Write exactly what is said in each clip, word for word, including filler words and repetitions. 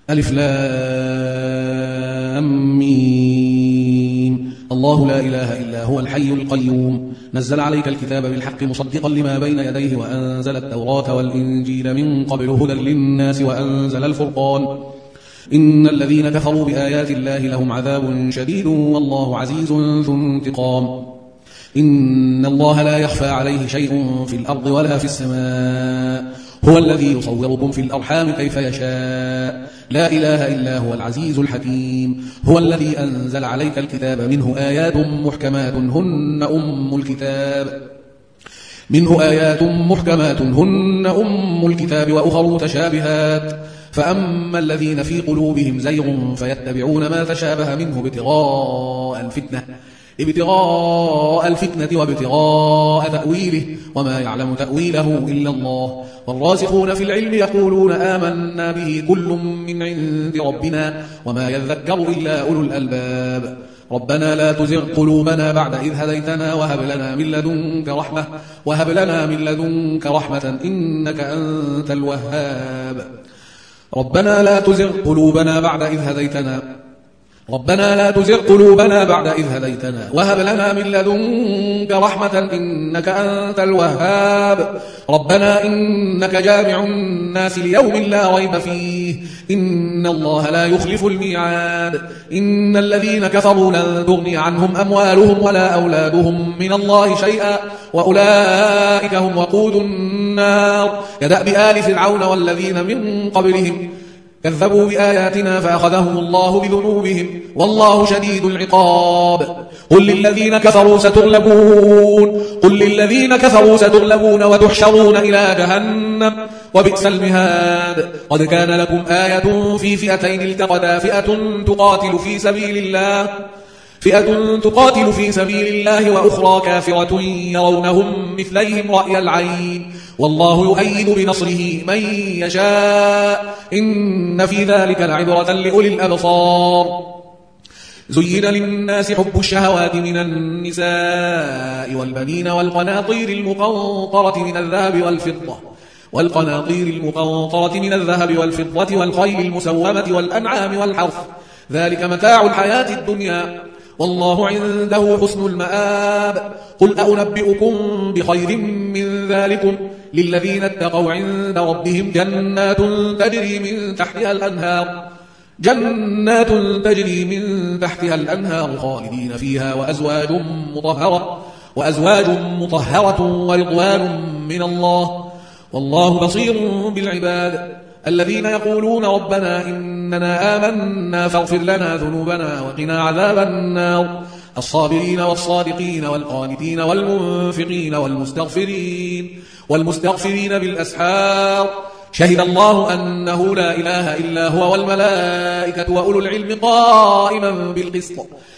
ألف لام ميم. الله لا إله إلا هو الحي القيوم نزل عليك الكتاب بالحق مصدقا لما بين يديه وأنزل التوراة والإنجيل من قبل هدى للناس وأنزل الفرقان إن الذين كفروا بآيات الله لهم عذاب شديد والله عزيز ذو انتقام. إن الله لا يخفى عليه شيء في الأرض ولا في السماء هو الذي يصوركم في الأرحام كيف يشاء لا إله إلا هو العزيز الحكيم. هو الذي أنزل عليك الكتاب منه آيات محكمات هن أم الكتاب منه آيات محكمات هن أم الكتاب وأخر متشابهات فأما الذين في قلوبهم زيغ فيتبعون ما تشابه منه ابتغاء الفتنة ابتغاء الفتنة وابتغاء تأويله وما يعلم تأويله إلا الله والراسخون في العلم يقولون آمنا به كل من عند ربنا وما يذكر إلا أولو الألباب. ربنا لا تزغ قلوبنا بعد إذ هديتنا وهب لنا من لدنك رحمة وهب لنا من لدنك رحمة إنك أنت الوهاب. ربنا لا تزغ قلوبنا بعد إذ هديتنا ربنا لا تزغ قلوبنا بعد إذ هديتنا وهب لنا من لدنك رحمة إنك أنت الوهاب. ربنا إنك جامع الناس ليوم لا ريب فيه إن الله لا يخلف الميعاد. إن الذين كفروا لن تغني عنهم أموالهم ولا أولادهم من الله شيئا وأولئك هم وقود النار كدأب آل فرعون والذين من قبلهم كذبوا بآياتنا فأخذهم الله بذنوبهم والله شديد العقاب. قل للذين كفروا ستغلبون قل للذين كفروا ستغلبون وتحشرون إلى جهنم وبئس المهاد. قد كان لكم آية في فئتين التقتا فئة تقاتل في سبيل الله فئة تقاتل في سبيل الله وأخرى كافرة يرونهم مثليهم رأي العين والله يؤيد بنصره من يشاء إن في ذلك لعبرة لأولي الأبصار. زين للناس حب الشهوات من النساء والبنين والقناطير المقنطرة من الذهب والفضة والقناطير المقنطرة من الذهب والفضة والخيل المسومة والأنعام والحرث ذلك متاع الحياة الدنيا والله عنده حسن المآب. قل أنبئكم بخير من ذلكم للذين اتقوا عند ربهم جنات تجري من تحتها الأنهار جنات تجري من تحتها الأنهار خالدين فيها وأزواج مطهرة وأزواج مطهرة ورضوان من الله والله بصير بالعباد. الذين يقولون ربنا إننا آمنا فاغفر لنا ذنوبنا وقنا عذاب النار الصابرين والصادقين والقانتين والمنفقين والمستغفرين والمستغفرين بالأسحار. شهد الله أنه لا إله إلا هو والملائكة وأولو العلم قائما بالقسط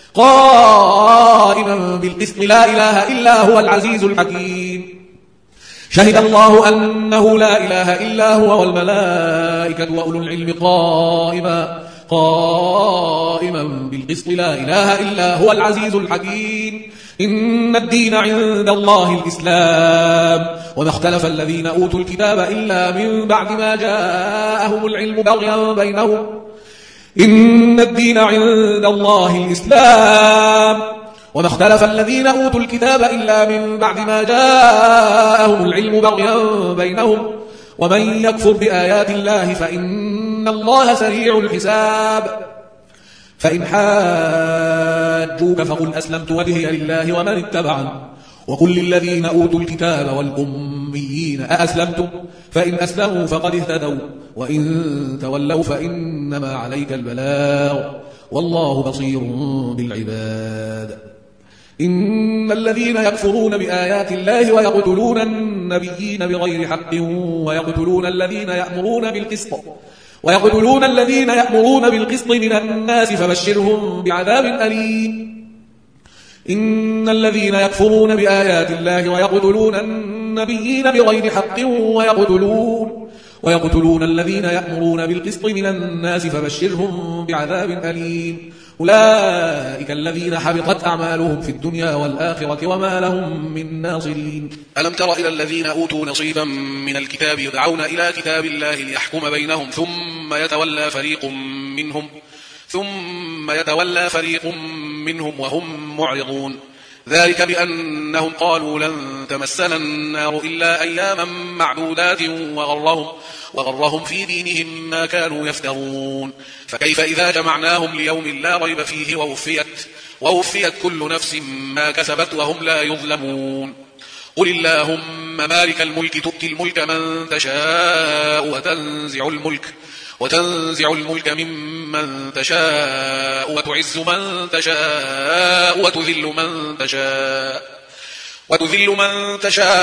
قائما بالقسط لا إله إلا هو العزيز الحكيم. شهد الله أنه لا إله إلا هو والملائكة وأولو العلم قائما قائما بالقسط لا إله إلا هو العزيز الحكيم. إن الدين عند الله الإسلام وما اختلف الذين أوتوا الكتاب إلا من بعد ما جاءهم العلم بغيا بينهم إن الدين عند الله الإسلام وما اختلف الذين أوتوا الكتاب إلا من بعد ما جاءهم العلم بغيا بينهم ومن يكفر بآيات الله فإن الله سريع الحساب. فإن حاجوك فقل أسلمت وجهي لله ومن اتبعني وقل للذين أوتوا الكتاب والأميين أأسلمتم فإن أسلموا فقد اهتدوا وإن تولوا فإنما عليك البلاغ والله بصير بالعباد. إن الذين يكفرون بآيات الله ويقتلون النبيين بغير حق ويقتلون الذين يأمرون بالقسط ويقتلون الذين يأمرون بالقسط من الناس فبشرهم بعذاب أليم. إن الذين يكفرون بآيات الله ويقتلون النبيين بغير حق ويقتلون ويقتلون الذين يأمرون بالقسط من الناس فبشرهم بعذاب أليم. أولئك الذين حبطت أعمالهم في الدنيا والآخرة وما لهم من ناصرين. ألم تر إلى الذين أوتوا نصيبا من الكتاب يدعون إلى كتاب الله ليحكم بينهم ثم يتولى فريق منهم ثم يتولى فريق منهم وهم معرضون. ذلك بأنهم قالوا لن تمسنا النار إلا أياما معدودات وغرهم, وغرهم في دينهم ما كانوا يفترون. فكيف إذا جمعناهم ليوم لا ريب فيه ووفيت, ووفيت كل نفس ما كسبت وهم لا يظلمون. قل اللهم مالك الملك تؤتي الملك من تشاء وتنزع الملك وتنزع الملك ممن تشاء وتعز من تشاء وتذل من تشاء وتذل من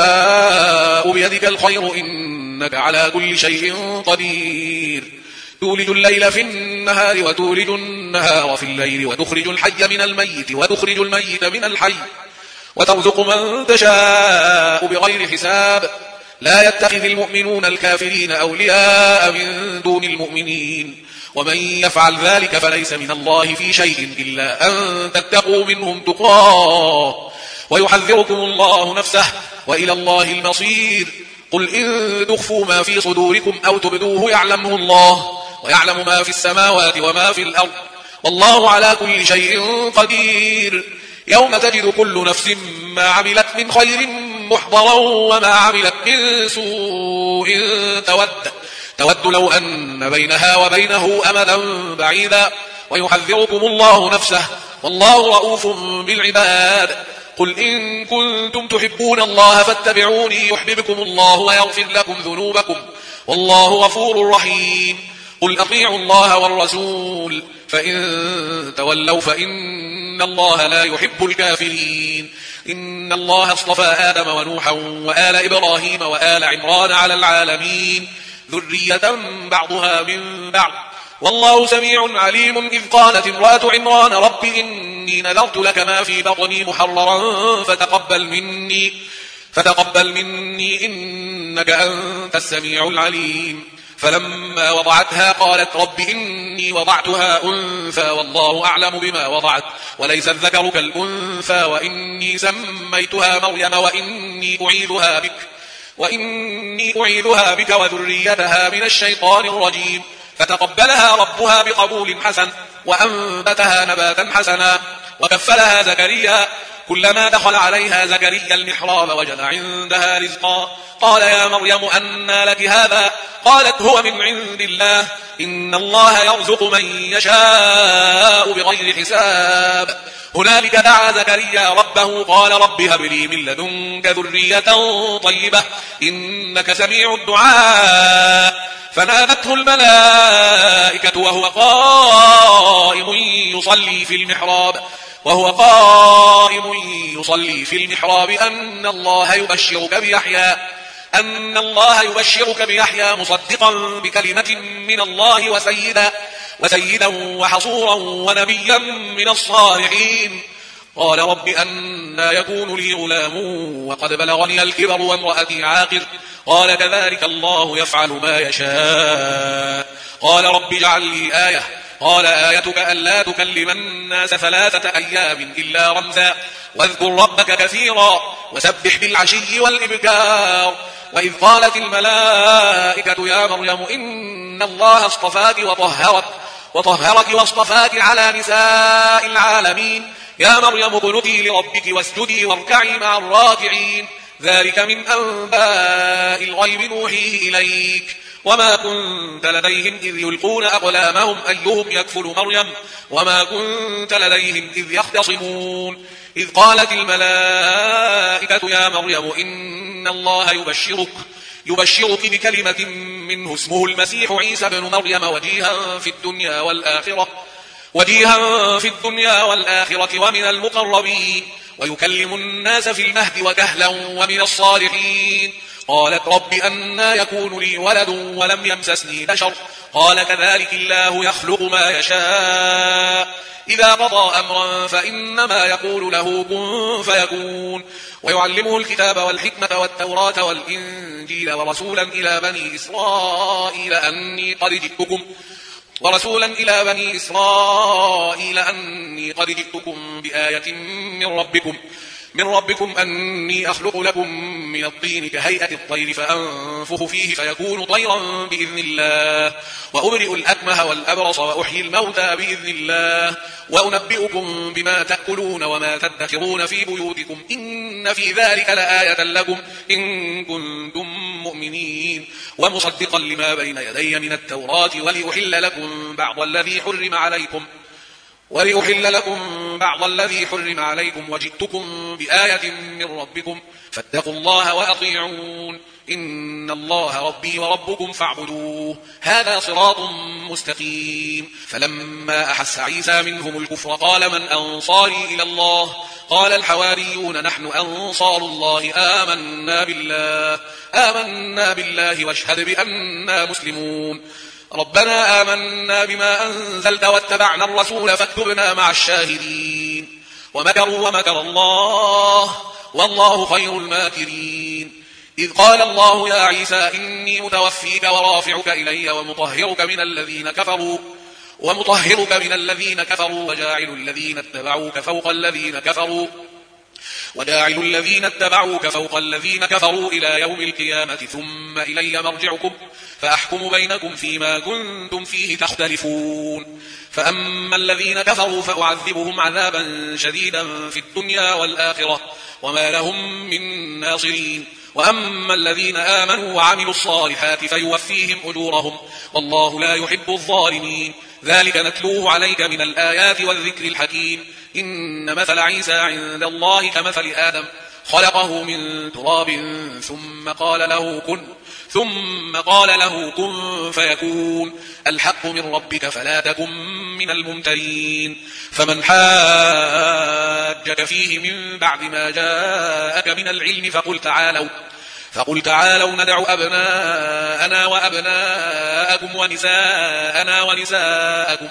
تشاء بيدك الخير إنك على كل شيء قدير. تولج الليل في النهار وتولج النهار في الليل وتخرج الحي من الميت وتخرج الميت من الحي وترزق من تشاء بغير حساب. لا يتخذ المؤمنون الكافرين أولياء من دون المؤمنين ومن يفعل ذلك فليس من الله في شيء إلا أن تتقوا منهم تقاه ويحذركم الله نفسه وإلى الله المصير. قل إن تخفوا ما في صدوركم أو تبدوه يعلمه الله ويعلم ما في السماوات وما في الأرض والله على كل شيء قدير. يوم تجد كل نفس ما عملت من خير محضرا وما عملت من سوء تود, تود لو أن بينها وبينه أمدا بعيدا ويحذركم الله نفسه والله رؤوف بالعباد. قل إن كنتم تحبون الله فاتبعوني يحببكم الله ويغفر لكم ذنوبكم والله غفور رحيم. قل أطيعوا الله والرسول فإن تولوا فإن الله لا يحب الكافرين. إن الله اصطفى آدم ونوحا وآل إبراهيم وآل عمران على العالمين ذرية بعضها من بعض والله سميع عليم. إذ قالت امرأة عمران رب إني نذرت لك ما في بطني محررا فتقبل مني, فتقبل مني إنك أنت السميع العليم. فلما وضعتها قالت رب إني وضعتها أنثى والله أعلم بما وضعت وليس الذكر كالأنثى وإني سميتها مريم وإني أعيذها بك وإني أعيذها بك وذريتها من الشيطان الرجيم. فتقبلها ربها بقبول حسن وأنبتها نباتا حسنا وكفلها زكريا. كلما دخل عليها زكريا المحراب وجد عندها رزقا قال يا مريم أنى لك هذا قالت هو من عند الله إن الله يرزق من يشاء بغير حساب. هنالك دعا زكريا ربه قال رب هب لي من لدنك ذرية طيبة إنك سميع الدعاء. فنادته الملائكة وهو قائم يصلي في المحراب وهو قائم يصلي في المحراب أن الله يبشرك بيحيى أن الله يبشرك بيحيى مصدقا بكلمة من الله وسيدا وسيدا وحصورا ونبيا من الصالحين. قال رب أنى يكون لي غلام وقد بلغني الكبر وامرأتي عاقر قال كذلك الله يفعل ما يشاء. قال رب اجعل لي آية قال آيتك ألا تكلم الناس ثلاثة أيام إلا رمزا واذكر ربك كثيرا وسبح بالعشي والإبكار. وإذ قالت الملائكة يا مريم إن الله اصطفاك وطهرك وطهرك واصطفاك على نساء العالمين يا مريم اقنتي لربك واسجدي واركعي مع الراكعين. ذلك من أنباء الغيب نوحيه إليك وما كنت لديهم إذ يلقون أقلامهم أيهم يكفل مريم وما كنت لديهم إذ يختصمون. إذ قالت الملائكة يا مريم إن الله يبشرك يبشرك بكلمة منه اسمه المسيح عيسى بن مريم وجيها في الدنيا والآخرة وجيها في الدنيا والآخرة ومن المقربين ويكلم الناس في المهد وكهلا ومن الصالحين. قالت رب أنى يكون لي ولد ولم يمسسني بشر قال كذلك الله يخلق ما يشاء إذا قضى أمرا فإنما يقول له كن فيكون. ويعلمه الكتاب والحكمة والتوراة والإنجيل ورسولا إلى بني إسرائيل أني قد جئتكم ورسولا إلى بني إسرائيل أني قد جئتكم بآية من ربكم من ربكم أني أخلق لكم من الطين كهيئة الطير فأنفخ فيه فيكون طيرا بإذن الله وأبرئ الأكمه والأبرص وأحيي الموتى بإذن الله وأنبئكم بما تأكلون وما تدخرون في بيوتكم إن في ذلك لآية لكم إن كنتم مؤمنين ومصدقا لما بين يدي من التوراة ولأحل لكم بعض الذي حرم عليكم ولأحل لكم بعض الذي حرم عليكم وجئتكم بآية من ربكم فاتقوا الله وأطيعون إن الله ربي وربكم فاعبدوه هذا صراط مستقيم. فلما أحس عيسى منهم الكفر قال من أنصاري إلى الله قال الحواريون نحن أنصار الله آمنا بالله آمنا بالله واشهد بأننا مسلمون ربنا آمنا بما أنزلت واتبعنا الرسول فاكتبنا مع الشاهدين ومكروا ومكر الله والله خير الماكرين. إذ قال الله يا عيسى إني متوفيك ورافعك إلي ومطهرك من الذين كفروا ومطهرك من الذين كفروا وجاعل الذين اتبعوك فوق الذين كفروا وجاعل الذين اتبعوك فوق الذين كفروا إلى يوم القيامة ثم إلي مرجعكم فأحكم بينكم فيما كنتم فيه تختلفون. فأما الذين كفروا فأعذبهم عذابا شديدا في الدنيا والآخرة وما لهم من ناصرين وأما الذين آمنوا وعملوا الصالحات فيوفيهم أجورهم والله لا يحب الظالمين ذلك نتلوه عليك من الآيات والذكر الحكيم. إن مثل عيسى عند الله كمثل آدم خلقه من تراب ثم قال له كن ثم قال له كن فيكون الحق من ربك فلا تكن من الممترين. فمن حاجك فيه من بعد ما جاءك من العلم فقل تعالوا فقل تعالوا ندع أبناءنا وأبناءكم ونساءنا ونساءكم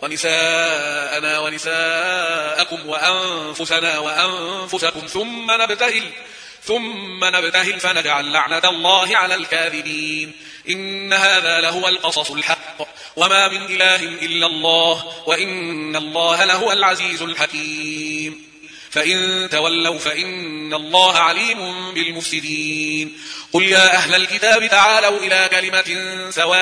ونساءنا ونساءكم وأنفسنا وأنفسكم ثم نبتهل ثم نبتهل فنجعل لعنة الله على الكاذبين. إن هذا لهو القصص الحق وما من إله إلا الله وإن الله لهو العزيز الحكيم. فإن تولوا فإن الله عليم بالمفسدين. قل يا أهل الكتاب تعالوا إلى كلمة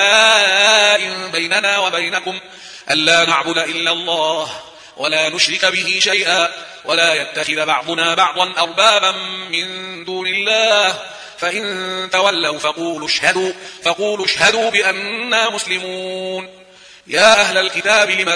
سواء بيننا وبينكم ألا نعبد إلا الله ولا نشرك به شيئا ولا يتخذ بعضنا بعضا أربابا من دون الله فإن تولوا فقولوا اشهدوا فقولوا اشهدوا بأننا مسلمون. يا أهل الكتاب لم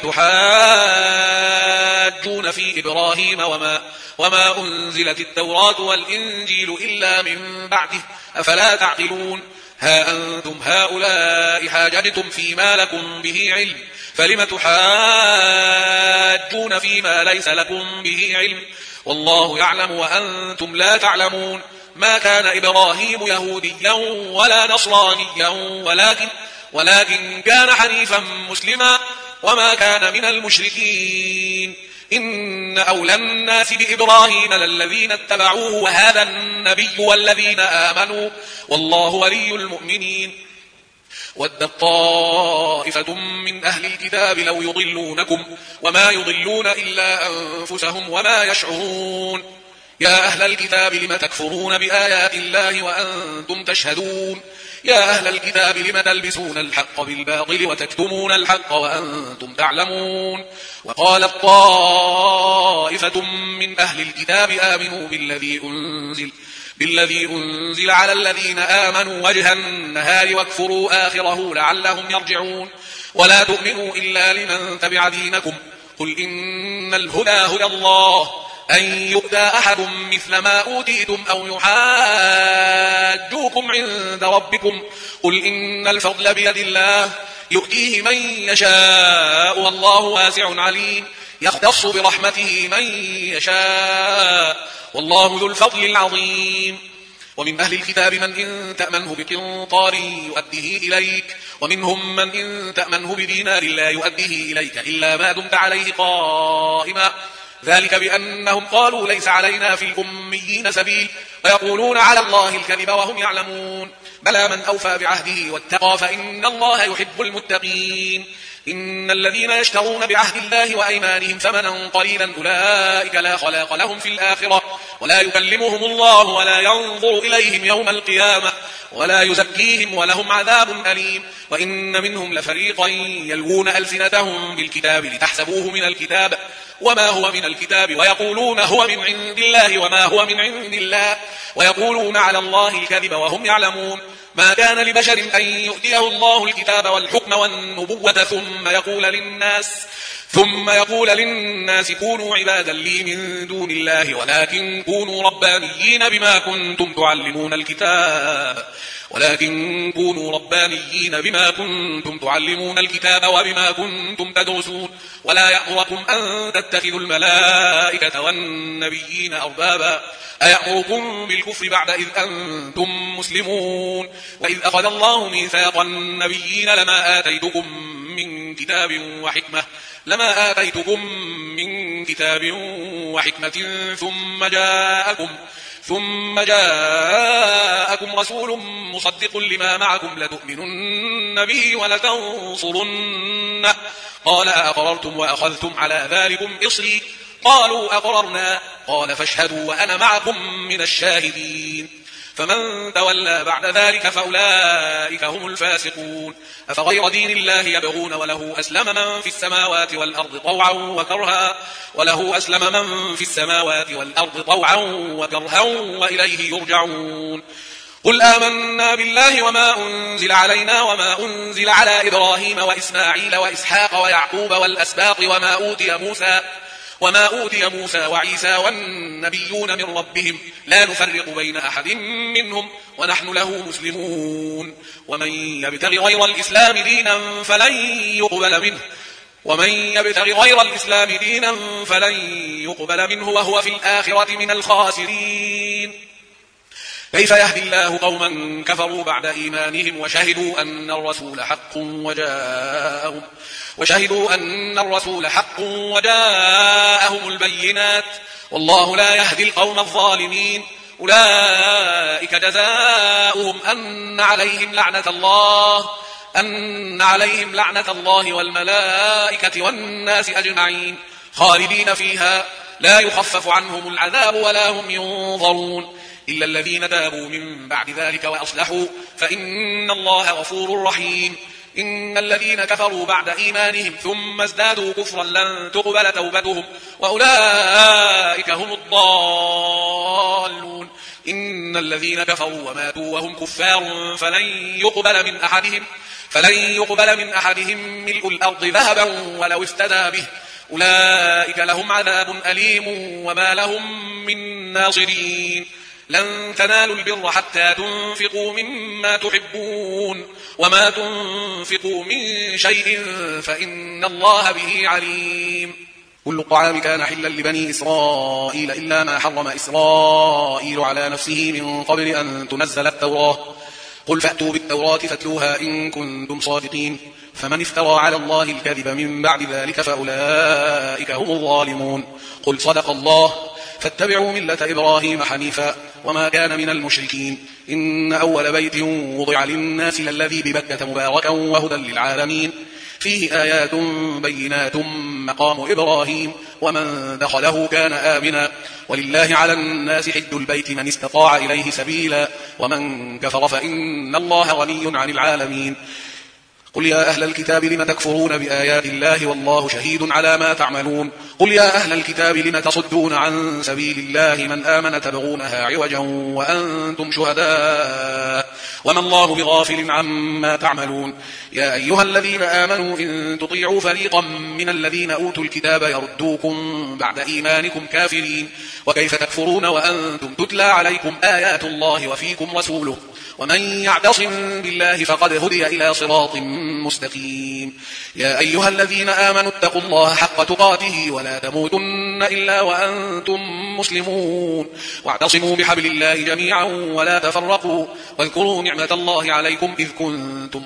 تحاجون في إبراهيم وما, وما أنزلت التوراة والإنجيل إلا من بعده أفلا تعقلون. ها أنتم هؤلاء حاججتم فيما لكم به علم فلم تحاجون فيما ليس لكم به علم والله يعلم وأنتم لا تعلمون. ما كان إبراهيم يهوديا ولا نصرانيا ولكن, ولكن كان حنيفا مسلما وما كان من المشركين. إن أولى الناس بإبراهيم للذين اتبعوه وهذا النبي والذين آمنوا والله ولي المؤمنين. ودت طائفة من أهل الكتاب لو يضلونكم وما يضلون إلا أنفسهم وما يشعرون. يا أهل الكتاب لم تكفرون بآيات الله وأنتم تشهدون. يا أهل الكتاب لم تلبسون الحق بالباطل وتكتمون الحق وأنتم تعلمون. وقالت طائفة من أهل الكتاب آمنوا بالذي أنزل بالذي أنزل على الذين آمنوا وجه النهار واكفروا آخره لعلهم يرجعون. ولا تؤمنوا إلا لمن تبع دينكم قل إن الهدى هدى الله أن يؤتى أحد مثل ما أوتيتم أو يحاجوكم عند ربكم قل إن الفضل بيد الله يؤتيه من يشاء والله واسع عليم يختص برحمته من يشاء والله ذو الفضل العظيم. ومن أهل الكتاب من إن تأمنه بقنطار يؤديه إليك ومنهم من إن تأمنه بدينار لا يؤديه إليك إلا ما دمت عليه قائما ذلك بأنهم قالوا ليس علينا في الأميين سبيل ويقولون على الله الكذب وهم يعلمون. بلى من أوفى بعهده واتقى فإن الله يحب المتقين. إن الذين يشترون بعهد الله وأيمانهم ثمنا قليلا أولئك لا خلاق لهم في الآخرة ولا يكلمهم الله ولا ينظر إليهم يوم القيامة ولا يزكيهم ولهم عذاب أليم. وإن منهم لفريقا يلوون ألسنتهم بالكتاب لتحسبوه من الكتاب وما هو من الكتاب ويقولون هو من عند الله وما هو من عند الله ويقولون على الله الكذب وهم يعلمون. ما كان لبشر أن يؤتيه الله الكتاب والحكم والنبوة ثم يقول للناس ثم يقول للناس كونوا عبادا لي من دون الله ولكن كونوا ربانيين بما كنتم تعلمون الكتاب ولكن كونوا ربانيين بما كنتم تعلمون الكتاب وبما كنتم تدرسون ولا يأمركم أن تتخذوا الملائكة والنبيين أربابا أيأمركم بالكفر بعد إذ أنتم مسلمون. وإذ أخذ الله ميثاق النبيين لما آتيتكم من كتاب وحكمة لما آتيتكم من كتاب وحكمة ثم جاءكم ثم جاءكم رسول مصدق لما معكم لتؤمنن به ولتنصرنه قال أأقررتم وأخذتم على ذلكم إصري قالوا أقررنا قال فاشهدوا وأنا معكم من الشاهدين. فمن تولى بعد ذلك فأولئك هم الفاسقون. أفغير دين الله يبغون وله أسلم من في السماوات والأرض طوعا وكرها وله أسلم من في السماوات والأرض طوعا وكرها وإليه يرجعون. قل آمنا بالله وما أنزل علينا وما أنزل على إبراهيم وإسماعيل وإسحاق ويعقوب والأسباط وما أوتي موسى وما أوتي موسى وعيسى والنبيون من ربهم لا نفرق بين أحد منهم ونحن له مسلمون. ومن يبتغ غير الإسلام دينا فلن يقبل منه ومن يبتغ غير الإسلام دينا فلن يقبل منه وهو في الآخرة من الخاسرين. كيف يهدي الله قوما كفروا بعد إيمانهم وشهدوا أن الرسول حق وجاءهم وشهدوا أن الرسول حق وجاءهم البينات والله لا يهدي القوم الظالمين. أولئك جزاؤهم أن عليهم لعنة الله أن عليهم لعنة الله والملائكة والناس أجمعين خالدين فيها لا يخفف عنهم العذاب ولا هم ينظرون إلا الذين تابوا من بعد ذلك وأصلحوا فإن الله غفور رحيم. إن الذين كفروا بعد إيمانهم ثم ازدادوا كفرا لن تقبل توبتهم وأولئك هم الضالون. إن الذين كفروا وماتوا وهم كفار فلن يقبل من أحدهم فلن يقبل من أحدهم ملء الأرض ذهبا ولو افتدى به أولئك لهم عذاب أليم وما لهم من ناصرين. لن تنالوا البر حتى تنفقوا مما تحبون وما تنفقوا من شيء فإن الله به عليم. كل الطعام كان حلا لبني إسرائيل إلا ما حرم إسرائيل على نفسه من قبل أن تنزل التوراة قل فأتوا بالتوراة فاتلوها إن كنتم صادقين. فمن افترى على الله الكذب من بعد ذلك فأولئك هم الظالمون. قل صدق الله فاتبعوا ملة إبراهيم حنيفا وما كان من المشركين. إن أول بيت وضع للناس للذي ببكة مباركا وهدى للعالمين فيه آيات بينات مقام إبراهيم ومن دخله كان آمنا ولله على الناس حج البيت من استطاع إليه سبيلا ومن كفر فإن الله غني عن العالمين. قل يا أهل الكتاب لم تكفرون بآيات الله والله شهيد على ما تعملون. قل يا أهل الكتاب لم تصدون عن سبيل الله من آمن تبغونها عوجا وأنتم شهداء وما الله بغافل عما تعملون. يا أيها الذين آمنوا إن تطيعوا فريقا من الذين أوتوا الكتاب يردوكم بعد إيمانكم كافرين وكيف تكفرون وأنتم تتلى عليكم آيات الله وفيكم رسوله ومن يعتصم بالله فقد هدي إلى صراط مستقيم. يا أيها الذين آمنوا اتقوا الله حق تقاته ولا تموتن إلا وأنتم مسلمون واعتصموا بحبل الله جميعا ولا تفرقوا واذكروا نعمة الله عليكم إذ كنتم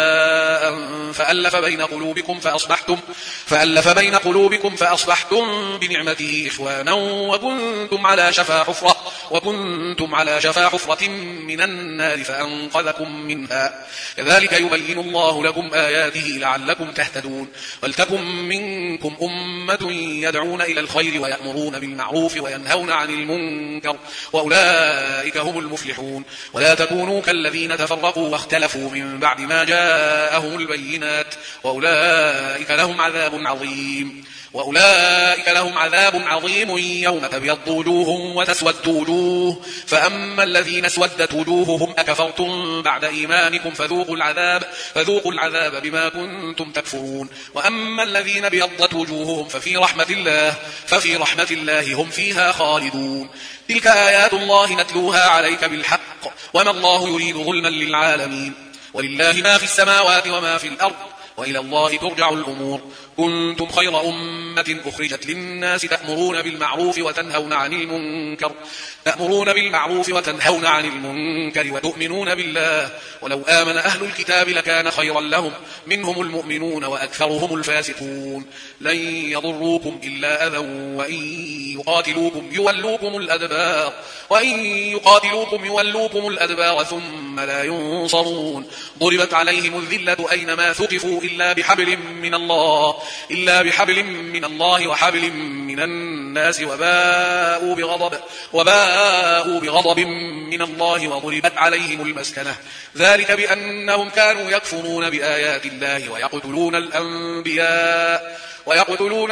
أعداء فألف بين قلوبكم فأصبحتم فألف بين قلوبكم فأصبحتم بنعمته إخوانا وكنتم على شفا حفرة وكنتم على شفا حفرة من النار فأنقذكم منها كذلك يبين الله لكم آياته لعلكم تهتدون ولتكن منكم أمة يدعون إلى الخير ويأمرون بالمعروف وينهون عن المنكر وأولئك هم المفلحون ولا تكونوا كالذين تفرقوا واختلفوا من بعد ما جاءهم البينات وأولئك لهم عذاب عظيم وأولئك لهم عذاب عظيم يوم تبيض وجوه وتسود وجوه فأما الذين اسودت وجوههم أكفرتم بعد إيمانكم فذوقوا العذاب فذوقوا العذاب بما كنتم تكفرون وأما الذين ابيضت وجوههم ففي رحمة الله ففي رحمة الله هم فيها خالدون تلك آيات الله نتلوها عليك بالحق وما الله يريد ظلما للعالمين ولله ما في السماوات وما في الأرض وإلى الله ترجع الأمور كنتم خير أمة أخرجت للناس تأمرون بالمعروف وتنهون عن المنكر تأمرون بالمعروف وتنهون عن المنكر وتؤمنون بالله ولو آمن أهل الكتاب لكان خيرا لهم منهم المؤمنون وأكثرهم الفاسقون لن يضروكم إلا أذى وإن يقاتلوكم يولوكم الأدبار وإن يقاتلوكم يولوكم الأدبار ثم لا ينصرون ضربت عليهم الذلة أينما ثقفوا إلا بحبل من الله إلا بحبل من الله وحبل من الناس وباءوا بغضب وباءوا بغضب من الله وضربت عليهم المسكنة ذلك بأنهم كانوا يكفرون بآيات الله ويقتلون الأنبياء ويقتلون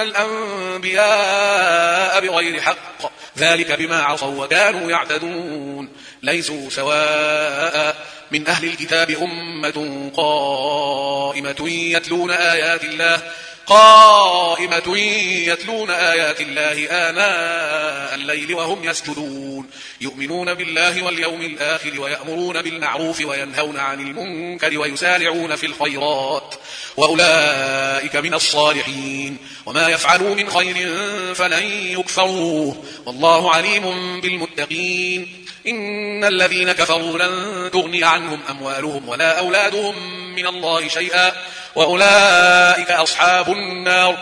الأنبياء بغير حق ذلك بما عصوا وكانوا يعتدون ليسوا سواء من أهل الكتاب أمة قائمة يتلون آيات الله قائمة يتلون آيات الله آناء الليل وهم يسجدون يؤمنون بالله واليوم الآخر ويأمرون بالمعروف وينهون عن المنكر ويسارعون في الخيرات وأولئك من الصالحين وما يفعلوا من خير فلن يكفروه والله عليم بالمتقين إن الذين كفروا لن تغني عنهم أموالهم ولا أولادهم من الله شيئا وأولئك أصحاب النار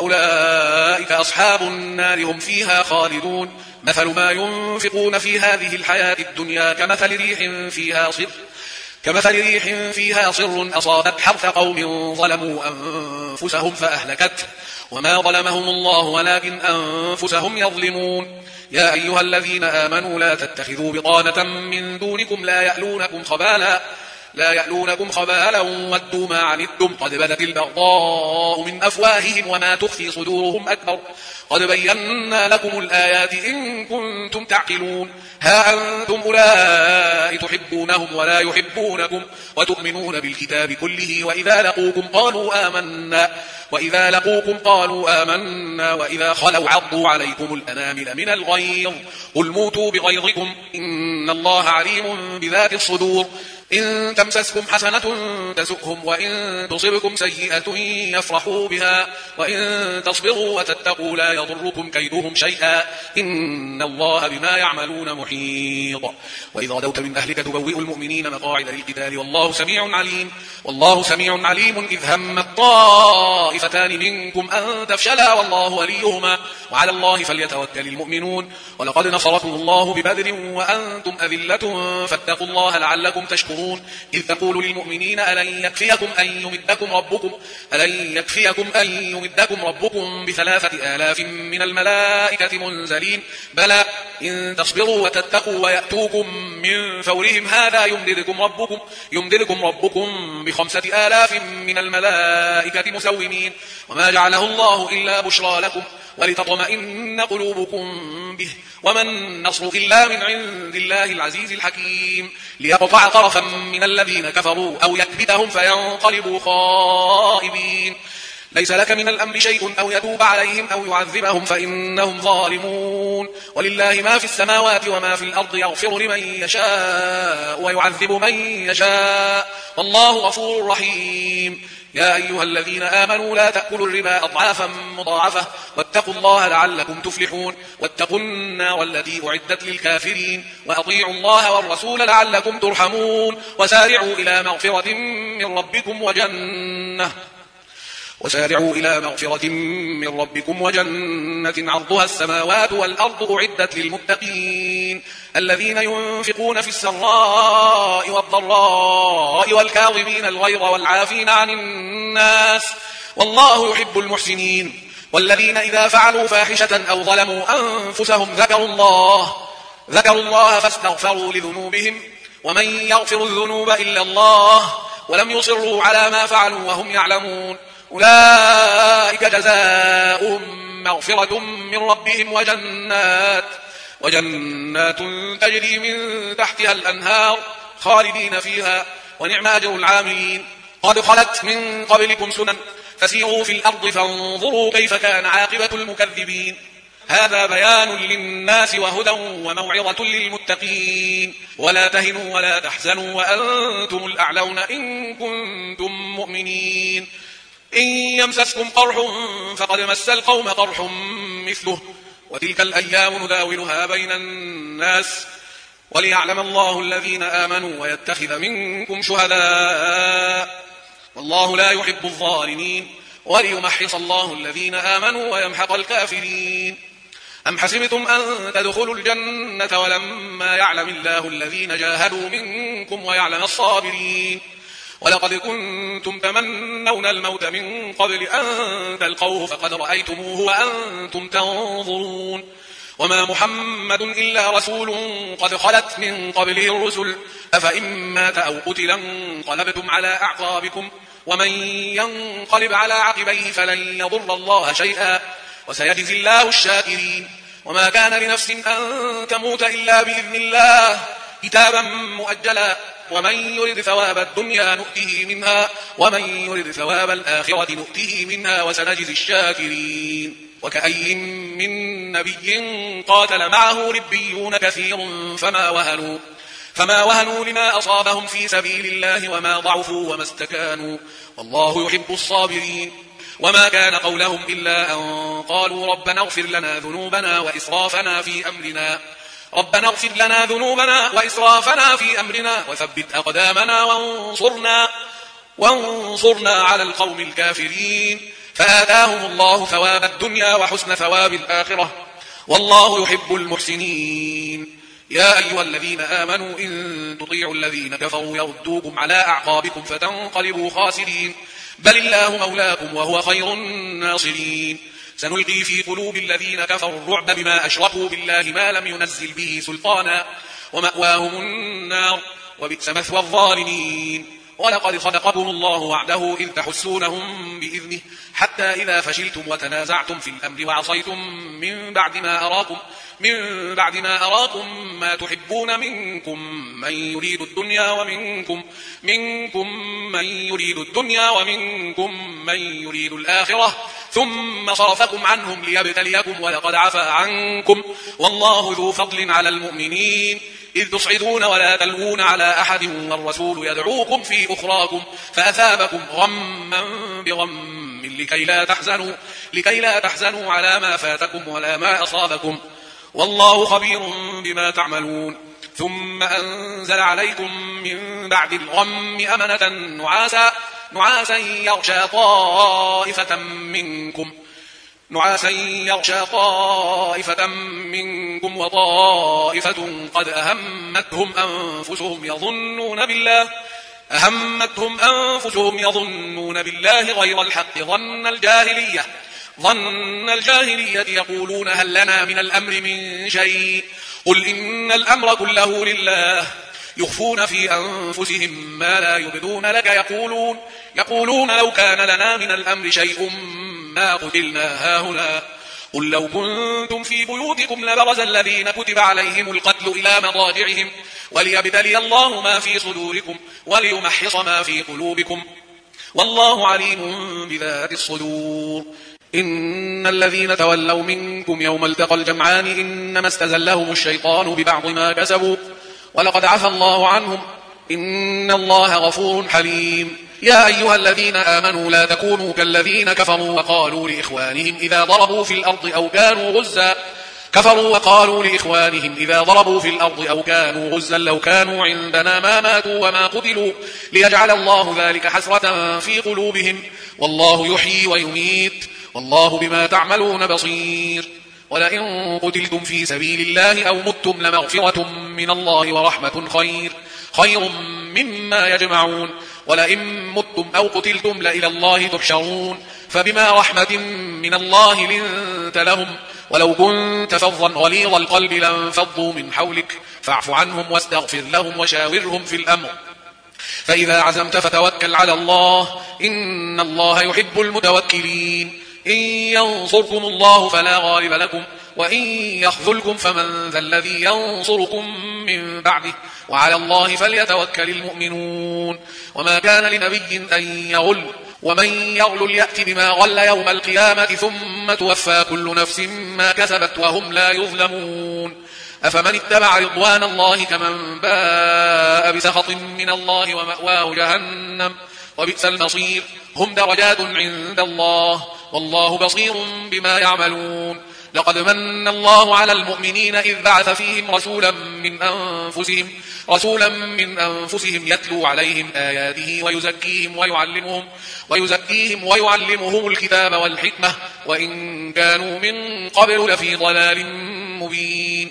وأولئك أصحاب النار هم فيها خالدون مثل ما ينفقون في هذه الحياة الدنيا كمثل ريح فيها صر كمثل ريح فيها صر أصابت حرث قوم ظلموا أنفسهم فأهلكته وما ظلمهم الله ولكن أنفسهم يظلمون يا أيها الذين آمنوا لا تتخذوا بطانة من دونكم لا يألونكم خبالا لا يألونكم خبالا ودوا ما عنتم قد بدت البغضاء من أفواههم وما تخفي صدورهم أكبر قد بينا لكم الآيات إن كنتم تعقلون ها أنتم أولئك تحبونهم ولا يحبونكم وتؤمنون بالكتاب كله وإذا لقوكم قالوا آمنا وإذا لقوكم قالوا آمنا وإذا خلوا عضوا عليكم الأنامل من الغيظ قل موتوا بغيظكم إن الله عليم بذات الصدور إن تمسسكم حسنة تسؤهم وإن تصبكم سيئة يفرحوا بها وإن تصبروا وتتقوا لا يضركم كيدهم شيئا إن الله بما يعملون محيط وإذا غدوت من أهلك تبوئ المؤمنين مقاعد للقتال والله سميع عليم والله سميع عليم إذ همت طائفتان منكم أن تفشلا والله وليهما وعلى الله فليتوكل المؤمنون ولقد نصركم الله ببدر وأنتم أذلة فاتقوا الله لعلكم تشكرون إذ تقول للمؤمنين ألن يكفيكم أن يمدكم ربكم ألن يكفيكم أن يمدكم ربكم بثلاثة آلاف من الملائكة منزلين بلى إن تصبروا وتتقوا ويأتوكم من فورهم هذا يمددكم ربكم يمددكم ربكم بخمسة آلاف من الملائكة مسومين وما جعله الله إلا بشرى لكم ولتطمئن قلوبكم به وما النصر إلا من عند الله العزيز الحكيم ليقطع طرفا من الذين كفروا أو يكبتهم فينقلبوا خائبين ليس لك من الأمر شيء أو يتوب عليهم أو يعذبهم فإنهم ظالمون ولله ما في السماوات وما في الأرض يغفر لمن يشاء ويعذب من يشاء والله غفور رحيم يا أيها الذين آمنوا لا تأكلوا الربا أضعافا مضاعفة واتقوا الله لعلكم تفلحون واتقوا النار التي أعدت للكافرين وأطيعوا الله والرسول لعلكم ترحمون وسارعوا إلى مغفرة من ربكم وجنة وسارعوا إلى مغفرة من ربكم وجنة عرضها السماوات والأرض أعدت للمتقين الذين ينفقون في السراء والضراء والكاظمين الغيظ والعافين عن الناس والله يحب المحسنين والذين إذا فعلوا فاحشة أو ظلموا أنفسهم ذكروا الله ذكروا الله فاستغفروا لذنوبهم ومن يغفر الذنوب إلا الله ولم يصروا على ما فعلوا وهم يعلمون أولئك جزاؤهم مغفرة من ربهم وجنات وجنات تجري من تحتها الأنهار خالدين فيها ونعم أجر العاملين قد خلت من قبلكم سنن فسيروا في الأرض فانظروا كيف كان عاقبة المكذبين هذا بيان للناس وهدى وموعظة للمتقين ولا تهنوا ولا تحزنوا وأنتم الأعلون إن كنتم مؤمنين إن يمسسكم قرح فقد مس القوم قرح مثله وتلك الأيام نداولها بين الناس وليعلم الله الذين آمنوا ويتخذ منكم شهداء والله لا يحب الظالمين وليمحص الله الذين آمنوا ويمحق الكافرين أم حسبتم أن تدخلوا الجنة ولما يعلم الله الذين جاهدوا منكم ويعلم الصابرين ولقد كنتم تمنون الموت من قبل أن تلقوه فقد رأيتموه وأنتم تنظرون وما محمد إلا رسول قد خلت من قبله الرسل أفإن مات أو قتل انقلبتم على أعقابكم ومن ينقلب على عقبيه فلن يضر الله شيئا وسيجزي الله الشاكرين وما كان لنفس أن تموت إلا بإذن الله كتابا مؤجلا ومن يرد ثواب الدنيا نؤته منها ومن يرد ثواب الآخرة نؤته منها وسنجزي الشاكرين وكأي من نبي قاتل معه ربيون كثير فما وهنوا فما وهنوا لما أصابهم في سبيل الله وما ضعفوا وما استكانوا والله يحب الصابرين وما كان قولهم إلا أن قالوا ربنا اغفر لنا ذنوبنا وإسرافنا في أمرنا ربنا اغفر لنا ذنوبنا وإسرافنا في أمرنا وثبت أقدامنا وانصرنا وانصرنا على القوم الكافرين فآتاهم الله ثواب الدنيا وحسن ثواب الآخرة والله يحب المحسنين يا أيها الذين آمنوا إن تطيعوا الذين كفروا يردوكم على أعقابكم فتنقلبوا خاسرين بل الله مولاكم وهو خير الناصرين سنلقي في قلوب الذين كفروا الرعب بما أشركوا بالله ما لم ينزل به سلطانا ومأواهم النار وبئس مثوى الظالمين ولقد صدقكم الله وعده إذ تحسونهم بإذنه حتى إذا فشلتم وتنازعتم في الأمر وعصيتم من بعد ما أراكم من بعد ما أراكم ما تحبون منكم من يريد الدنيا ومنكم منكم من يريد الدنيا ومنكم من يريد الآخرة ثم صرفكم عنهم ليبتليكم ولقد عفا عنكم والله ذو فضل على المؤمنين إذ تصعدون ولا تلوون على أحد والرسول يدعوكم في أخراكم فأثابكم غما بغم لكي لا تحزنوا لكي لا تحزنوا على ما فاتكم ولا ما أصابكم والله خبير بما تعملون ثم أنزل عليكم من بعد الغم أمنة نعاسا نعاسا يغشى طائفة منكم نعاسا يغشى طائفة منكم وطائفة قد أهمتهم أنفسهم يظنون بالله أهمتهم أنفسهم يظنون بالله غير الحق ظن الجاهلية ظن الجاهلية يقولون هل لنا من الأمر من شيء قل إن الأمر كله لله يخفون في أنفسهم ما لا يبدون لك يقولون يقولون لو كان لنا من الأمر شيء ما قتلنا هاهنا قل لو كنتم في بيوتكم لبرز الذين كتب عليهم القتل إلى مضاجعهم وليبتلي الله ما في صدوركم وليمحص ما في قلوبكم والله عليم بذات الصدور إن الذين تولوا منكم يوم التقى الجمعان إنما استزلهم الشيطان ببعض ما كسبوا ولقد عفى الله عنهم إن الله غفور حليم يا أيها الذين آمنوا لا تكونوا كالذين كفروا وقالوا لإخوانهم إذا ضربوا في الأرض أو كانوا غزا كفروا وقالوا لإخوانهم إذا ضربوا في الأرض أو كانوا غزا لو كانوا عندنا ما ماتوا وما قتلوا ليجعل الله ذلك حسرة في قلوبهم والله يحيي ويميت والله بما تعملون بصير ولئن قتلتم في سبيل الله أو متم لمغفرة من الله ورحمة خير خير مما يجمعون ولئن متم أو قتلتم لإلى الله تحشرون فبما رحمة من الله لنت لهم ولو كنت فظا غليظ القلب لانفضوا من حولك فاعف عنهم واستغفر لهم وشاورهم في الأمر فإذا عزمت فتوكل على الله إن الله يحب المتوكلين إن ينصركم الله فلا غالب لكم وإن يخذلكم فمن ذا الذي ينصركم من بعده وعلى الله فليتوكل المؤمنون وما كان لنبي أن يغل ومن يغل يأتي بما غل يوم القيامة ثم توفى كل نفس ما كسبت وهم لا يظلمون أفمن اتبع رضوان الله كمن باء بسخط من الله ومأواه جهنم وبئس المصير هم درجات عند الله والله بصير بما يعملون لقد من الله على المؤمنين إذ بعث فيهم رسولا من أنفسهم رسولا من أنفسهم يتلو عليهم آياته ويزكيهم ويعلمهم ويزكيهم ويعلمهم الكتاب والحكمة وإن كانوا من قبل لفي ضلال مبين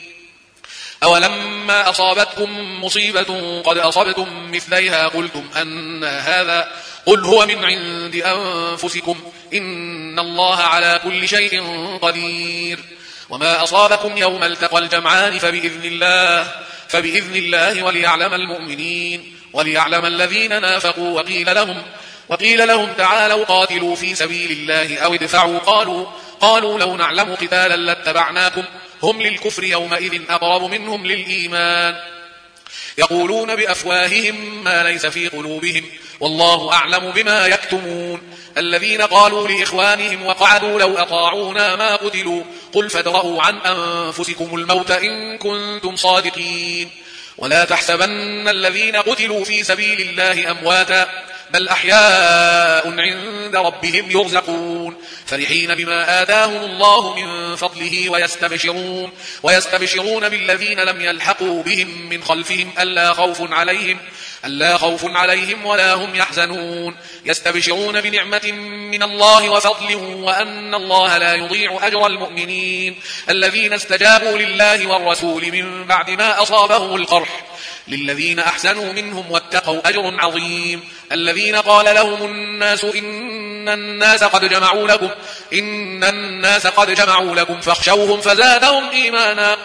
أولما أصابتكم مصيبة قد أصبتم مثليها قلتم أن هذا قل هو من عند أنفسكم إن الله على كل شيء قدير وما أصابكم يوم التقى الجمعان فبإذن الله فبإذن الله وليعلم المؤمنين وليعلم الذين نافقوا وقيل لهم وقيل لهم تعالوا قاتلوا في سبيل الله أو ادفعوا قالوا قالوا لو نعلم قتالا لاتبعناكم هم للكفر يومئذ أقرب منهم للإيمان يقولون بأفواههم ما ليس في قلوبهم والله أعلم بما يكتمون الذين قالوا لإخوانهم وقعدوا لو أطاعونا ما قتلوا قل فادرءوا عن أنفسكم الموت إن كنتم صادقين ولا تحسبن الذين قتلوا في سبيل الله أمواتا بل أحياء عند ربهم يرزقون فرحين بما آتاهم الله من فضله ويستبشرون ويستبشرون بالذين لم يلحقوا بهم من خلفهم ألا خوف عليهم ألا خوف عليهم ولا هم يحزنون يستبشرون بنعمة من الله وفضل وأن الله لا يضيع أجر المؤمنين الذين استجابوا لله والرسول من بعد ما أصابهم القرح للذين أحسنوا منهم واتقوا أجر عظيم الذين قال لهم الناس إن الناس قد جمعوا لكم إن الناس قد جمعوا لكم فاخشوهم فزادهم إيمانا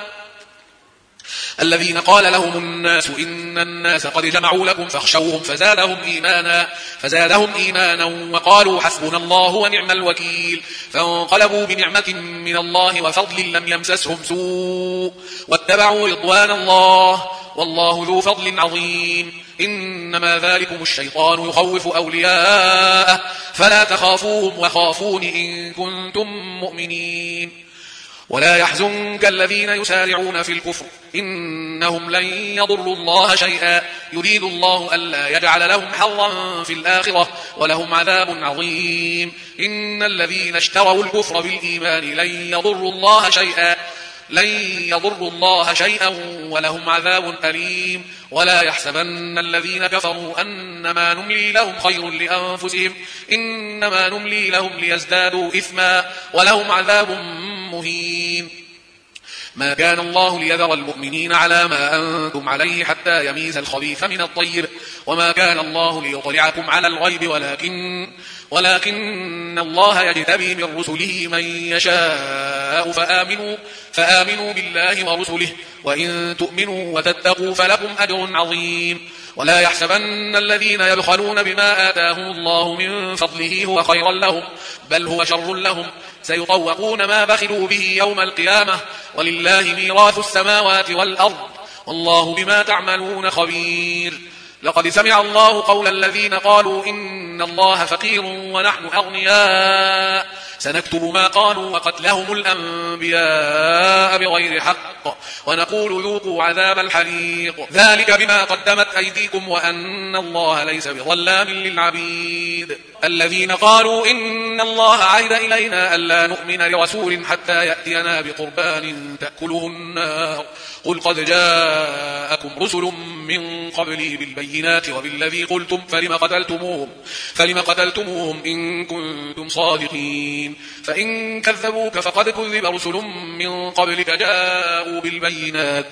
الذين قال لهم الناس إن الناس قد جمعوا لكم فاخشوهم فزادهم إيمانا فزادهم إيمانا وقالوا حسبنا الله ونعم الوكيل فانقلبوا بنعمة من الله وفضل لم يمسسهم سوء واتبعوا رضوان الله والله ذو فضل عظيم إنما ذلكم الشيطان يخوف أولياءه فلا تخافوهم وخافون إن كنتم مؤمنين ولا يحزنك الذين يسارعون في الكفر إنهم لن يضروا الله شيئا يريد الله ألا يجعل لهم حظا في الآخرة ولهم عذاب عظيم إن الذين اشتروا الكفر بالإيمان لن يضروا الله شيئا لن يضروا الله شيئا ولهم عذاب أليم ولا يحسبن الذين كفروا أنما نملي لهم خير لأنفسهم إنما نملي لهم ليزدادوا إثما ولهم عذاب مهين ما كان الله ليذر المؤمنين على ما أنتم عليه حتى يميز الخبيث من الطيب وما كان الله ليطلعكم على الغيب ولكن ولكن الله يجتبي من رسله من يشاء فآمنوا, فآمنوا بالله ورسله وإن تؤمنوا وتتقوا فلكم أجر عظيم ولا يحسبن الذين يبخلون بما آتاهم الله من فضله هو خيرا لهم بل هو شر لهم سيطوقون ما بخلوا به يوم القيامة ولله ميراث السماوات والأرض والله بما تعملون خبير لقد سمع الله قول الذين قالوا إن الله فقير ونحن أغنياء سنكتب ما قالوا وقتلهم الأنبياء بغير حق ونقول ذوقوا عذاب الحريق ذلك بما قدمت أيديكم وأن الله ليس بظلام للعبيد الذين قالوا إن الله عهد إلينا ألا نؤمن لرسول حتى يأتينا بقربان تأكله النار قل قد جاءكم رسل من قبلي بالبينات وبالذي قلتم فلم قتلتموهم, فلم قتلتموهم إن كنتم صادقين فإن كذبوك فقد كذب رسل من قبلك جاءوا بالبينات,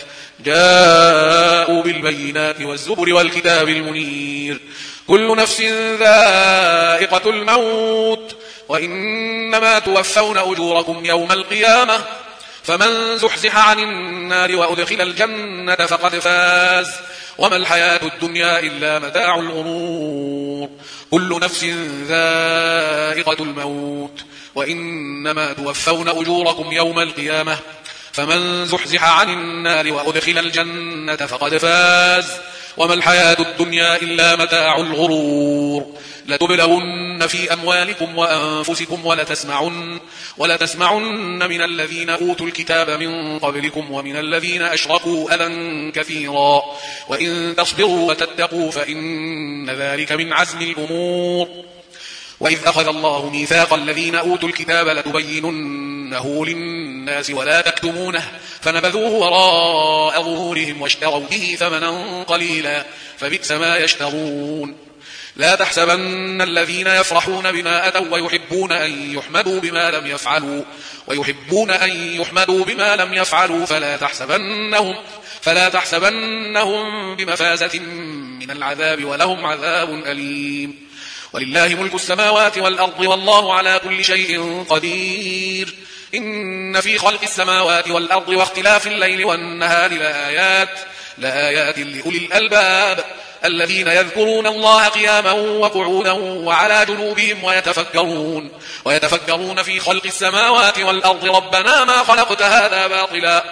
جاءوا بالبينات والزبر والكتاب المنير كل نفس ذائقة الموت وإنما توفون أجوركم يوم القيامة فمن زحزح عن النار وأدخل الجنة فقد فاز وما الحياة الدنيا إلا متاع الغرور كل نفس ذائقة الموت وإنما توفون أجوركم يوم القيامة فمن زحزح عن النار وأدخل الجنة فقد فاز وما الحياة الدنيا إلا متاع الغرور لتبلغن في أموالكم وأنفسكم ولتسمعن, ولتسمعن من الذين أوتوا الكتاب من قبلكم ومن الذين أشركوا أذى كثيرا وإن تصبروا وتتقوا فإن ذلك من عزم الأمور وإذ أخذ الله ميثاق الذين أوتوا الكتاب لتبيننه للناس ولا تكتمونه فنبذوه وراء ظهورهم واشتروا به ثمنا قليلا فبئس ما يشترون لا تحسبن الذين يفرحون بما أتوا ويحبون أن يحمدوا بما لم يفعلوا ويحبون أن يحمدوا بما لم يفعلوا فلا تحسبنهم فلا تحسبنهم بمفازة من العذاب ولهم عذاب أليم ولله ملك السماوات والأرض والله على كل شيء قدير إن في خلق السماوات والأرض واختلاف الليل والنهار لآيات, لآيات لأولي الألباب الذين يذكرون الله قياما وقعودا وعلى جنوبهم ويتفكرون, ويتفكرون في خلق السماوات والأرض ربنا ما خلقت هذا باطلا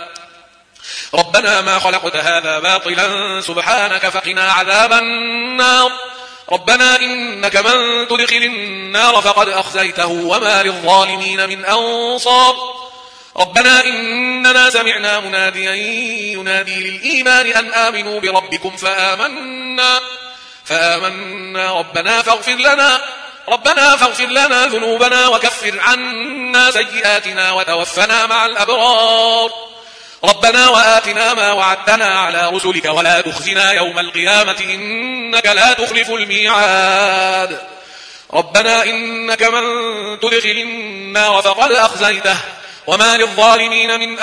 ربنا ما خلقت هذا باطلا سبحانك فقنا عذاب النار ربنا إنك من تدخل النار فقد أخزيته وما للظالمين من أنصار ربنا إننا سمعنا مناديا ينادي للإيمان أن آمنوا بربكم فآمنا فآمنا ربنا فاغفر لنا ربنا فاغفر لنا ذنوبنا وكفر عنا سيئاتنا وتوفنا مع الأبرار ربنا وآتنا ما وعدتنا على رسلك ولا تخزنا يوم القيامة إنك لا تخلف الميعاد ربنا إنك من تدخل النار فقد أخزيته وما للظالمين من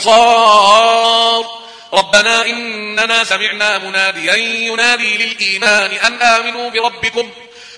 أنصار ربنا إننا سمعنا مناديا ينادي للإيمان أن آمنوا بربكم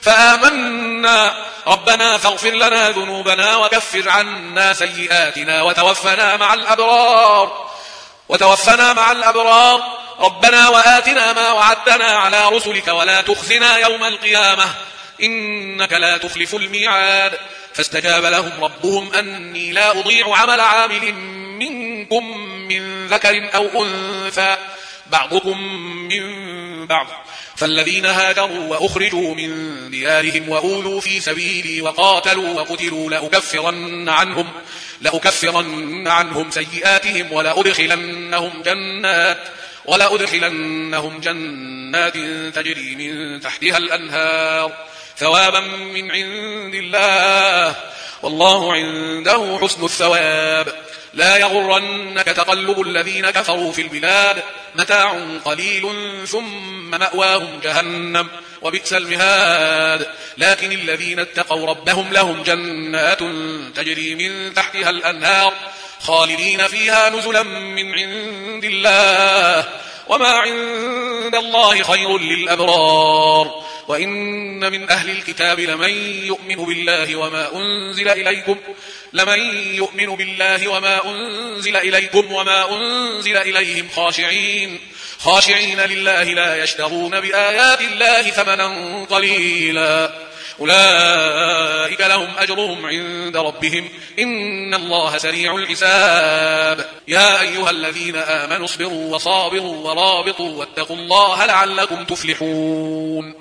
فآمنا ربنا فاغفر لنا ذنوبنا وكفر عنا سيئاتنا وتوفنا مع الأبرار وتوفنا مع الأبرار ربنا وآتنا ما وعدتنا على رسلك ولا تخزنا يوم القيامة إنك لا تخلف الميعاد فاستجاب لهم ربهم أني لا أضيع عمل عامل منكم من ذكر أو أنثى بعضكم من بعض فالذين هاجروا وأخرجوا من ديارهم وأوذوا في سبيلي وقاتلوا وقتلوا لأكفرن عنهم, لأكفرن عنهم سيئاتهم ولأدخلنهم جنات, ولأدخلنهم جنات تجري من تحتها الأنهار ثوابا من عند الله والله عنده حسن الثواب لا يغرنك تقلب الذين كفروا في البلاد متاع قليل ثم مأواهم جهنم وبئس المهاد لكن الذين اتقوا ربهم لهم جنات تجري من تحتها الأنهار خالدين فيها نزلا من عند الله وما عند الله خير للأبرار وإن من أهل الكتاب لمن يؤمن بالله وما أنزل إليكم لمن يؤمن بالله وما أنزل إليكم وما أنزل إليهم خاشعين خاشعين لله لا يشترون بآيات الله ثمنا قليلا أولئك لهم أجرهم عند ربهم إن الله سريع الحساب يا أيها الذين آمنوا اصبروا وصابروا ورابطوا واتقوا الله لعلكم تفلحون